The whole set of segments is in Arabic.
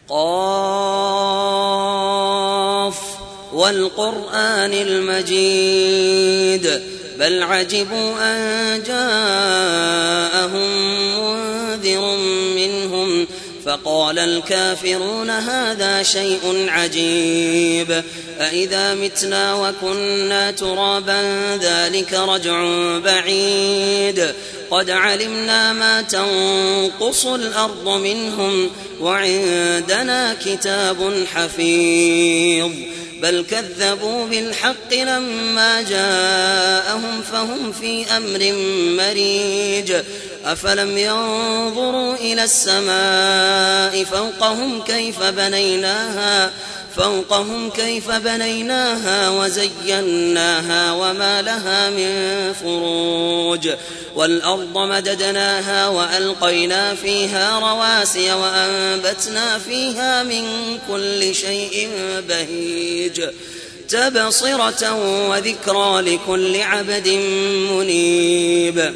قاف والقرآن المجيد بل عجبوا أن جاءهم منذر منهم فقال الكافرون هذا شيء عجيب أإذا متنا وكنا ترابا ذلك رجع بعيد قد علمنا ما تنقص الأرض منهم وعندنا كتاب حفيظ بل كذبوا بالحق لما جاءهم فهم في أمر مريج أفلم ينظروا إلى السماء فوقهم كيف بنيناها وزيناها وما لها من فروج والأرض مددناها وألقينا فيها رواسي وأنبتنا فيها من كل شيء بهيج تبصرة وذكرى لكل عبد منيب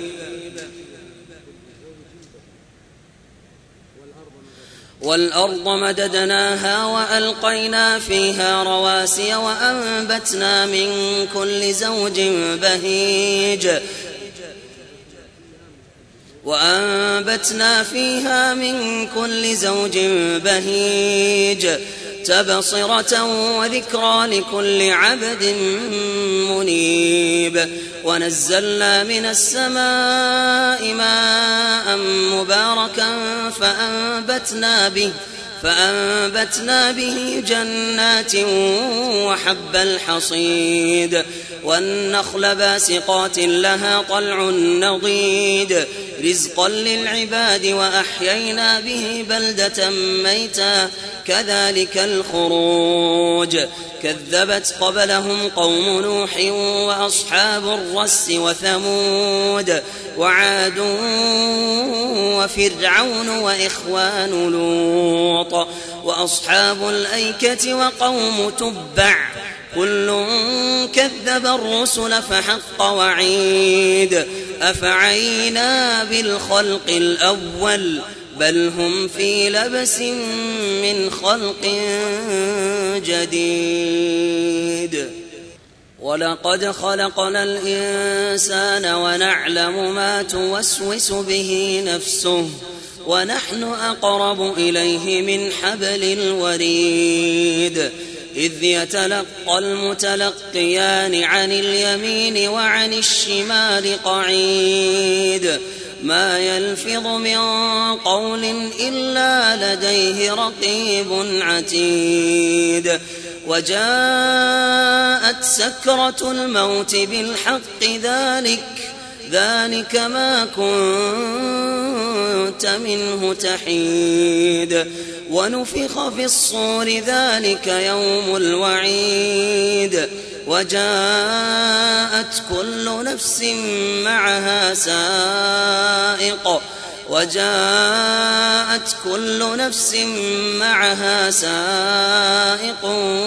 والأرض مددناها وألقينا فيها رواسي وأنبتنا من كل زوج بهيج تبصرة وذكرى لكل عبد منيب ونزلنا من السماء ماء مباركا فأنبتنا به جنات وحب الحصيد والنخل باسقات لها طلع نضيد رزقا للعباد وأحيينا به بلدة ميتا كذلك الخروج كذبت قبلهم قوم نوح وأصحاب الرس وثمود وعاد وفرعون وإخوان لوط وأصحاب الأيكة وقوم تبع كل كذب الرسل فحق وعيد أفعينا بالخلق الأول بل هم في لبس من خلق جديد ولقد خلقنا الإنسان ونعلم ما توسوس به نفسه ونحن أقرب إليه من حبل الوريد إذ يتلقى المتلقيان عن اليمين وعن الشمال قعيد ما يلفظ من قول إلا لديه رقيب عتيد وجاءت سكرة الموت بالحق ذلك ما كنت منه تحيد ونفخ في الصور ذلك يوم الوعيد وجاءت كل نفس معها سائق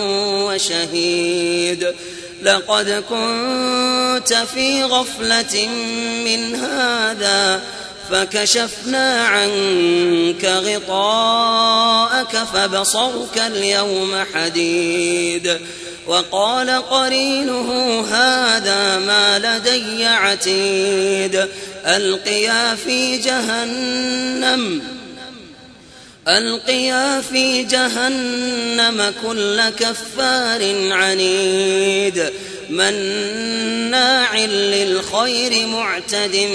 وشهيد لقد كنت في غفلة من هذا فكشفنا عنك غطاءك فبصرك اليوم حديد وقال قرينه هذا ما لدي عتيد ألقيا في جهنم كل كفار عنيد مناع للخير معتد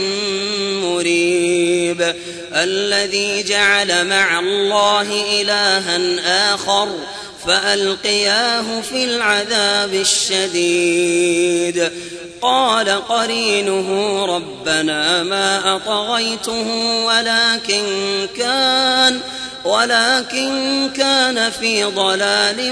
مريب الذي جعل مع الله إلها آخر فألقياه في العذاب الشديد قال قرينه ربنا ما أطغيته ولكن كان في ضلال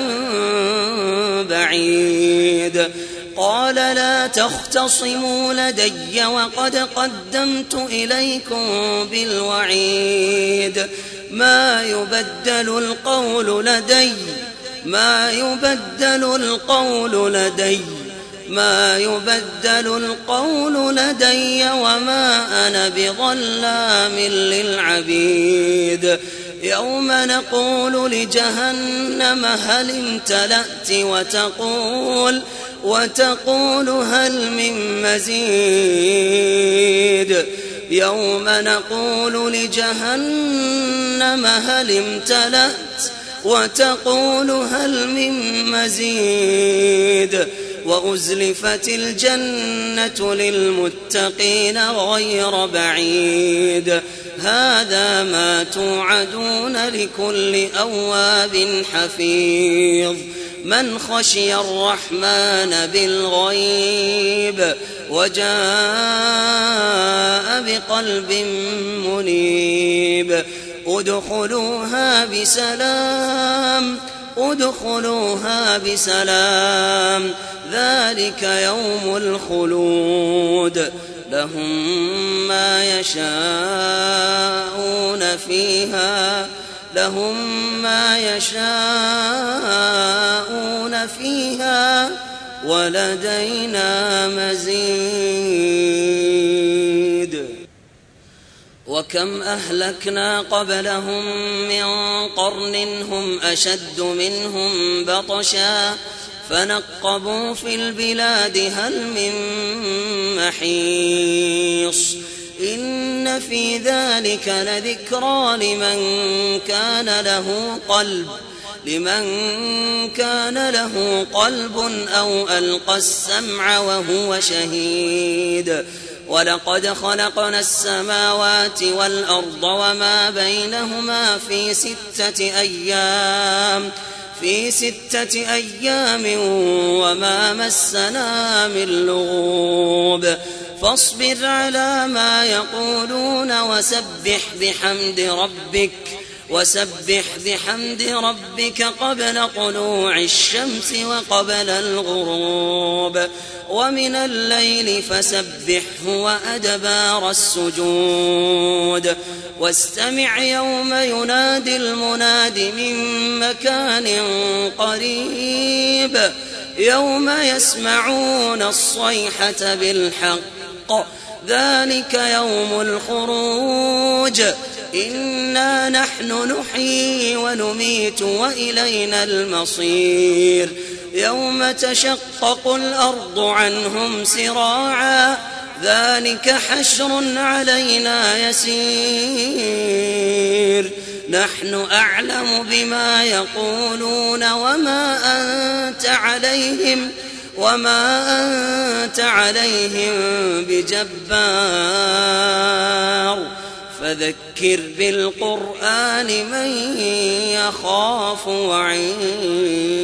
بعيد قال لا تختصموا لدي وقد قدمت إليكم بالوعيد ما يبدل القول لدي وما أنا بظلام للعبيد يوم نقول لجهنم هل امتلأت وتقول هل من مزيد يوم نقول لجهنم هل امتلأت وتقول هل من مزيد وأزلفت الجنة للمتقين غير بعيد هذا ما توعدون لكل أواب حفيظ من خشي الرحمن بالغيب وجاء بقلب منيب ادخلوها بسلام ذلك يوم الخلود لهم ما يشاءون فيها ولدينا مزيد وكم أهلكنا قبلهم من قرن هم أشد منهم بطشا فنقبوا في البلاد هل من محيص إن في ذلك لذكرى لمن كان له قلب أو ألقى السمع وهو شهيد ولقد خلقنا السماوات والأرض وما بينهما في 6 أيام وما مسنا من لغوب فاصبر على ما يقولون وسبح بحمد ربك قبل طلوع الشمس وقبل الغروب ومن الليل فسبحه وأدبار السجود واستمع يوم ينادي المناد من مكان قريب يوم يسمعون الصيحة بالحق ذلك يوم الخروج إنا نحن نحيي ونميت وإلينا المصير يوم تشقق الأرض عنهم سراعا ذلك حشر علينا يسير نحن أعلم بما يقولون وما أنت عليهم بجبار فذكر بالقرآن من يخاف وعيد